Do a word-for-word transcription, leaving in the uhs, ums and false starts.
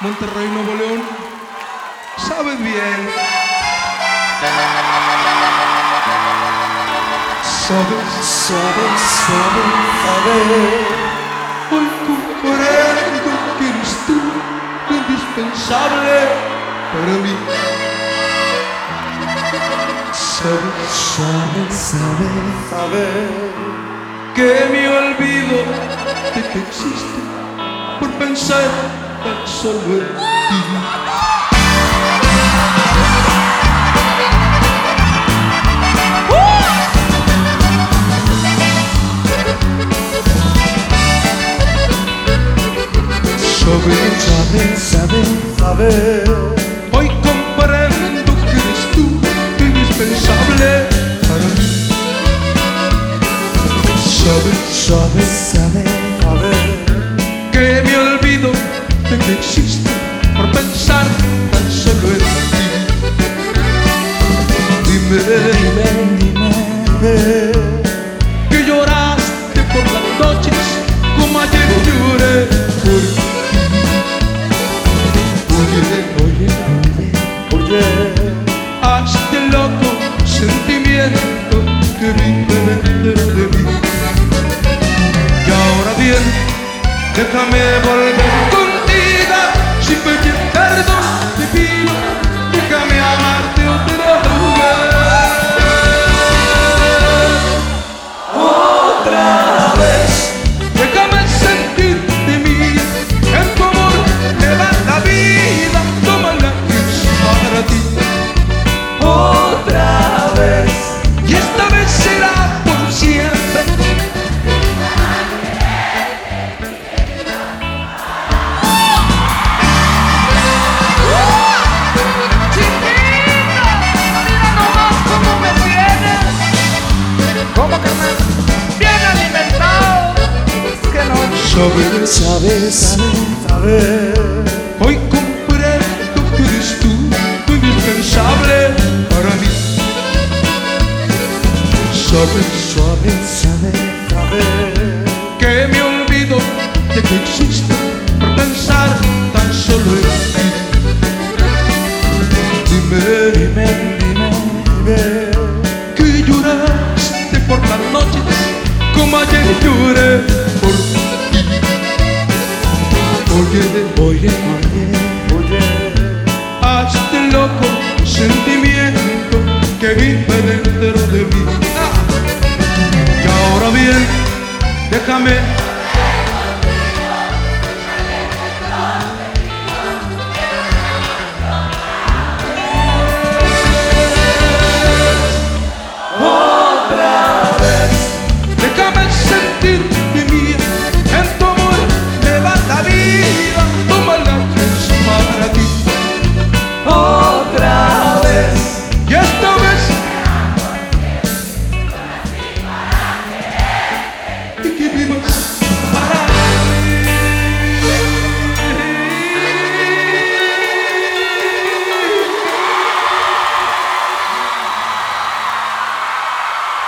Monterrey, Nuevo León, sabes bien. Sabes, sabes, sabes, sabes. Hoy comprendo que eres tú lo indispensable para mí. Sabes, sabes, sabes, sabes que me olvido de que existe por pensar tan solo en ti. Sabes, sabes, sabes, sabes. Hoy comprendo que eres tú indispensable para mí. Sabes, sabes, sabes, sabes que me olvido de que existe por pensar tan solo en ti. Dime, dime, dime, dime que lloraste por las noches como ayer lloré por ti. Oye, oye, oye, oye, hazte loco sentimiento que vive dentro de mí. Y ahora bien, déjame volver contigo sin pedir perdón, te pido, déjame amarte otra vez. Otra vez, déjame sentirte mía, en tu amor me da la vida, tómala que es para ti. Otra vez, y esta vez será por siempre. Sabes, sabes, sabes, sabes. Hoy comprendo que eres tú, tú indispensable para mí. Sabes, sabes, sabes, sabes que me olvido de que existe por pensar tan solo en ti. Dime, dime, dime, dime que lloraste por las noches como ayer lloré por ti. Oye, oye, oye, oye, hazte loco sentimiento que vive dentro de mí. Ah. Y ahora bien, déjame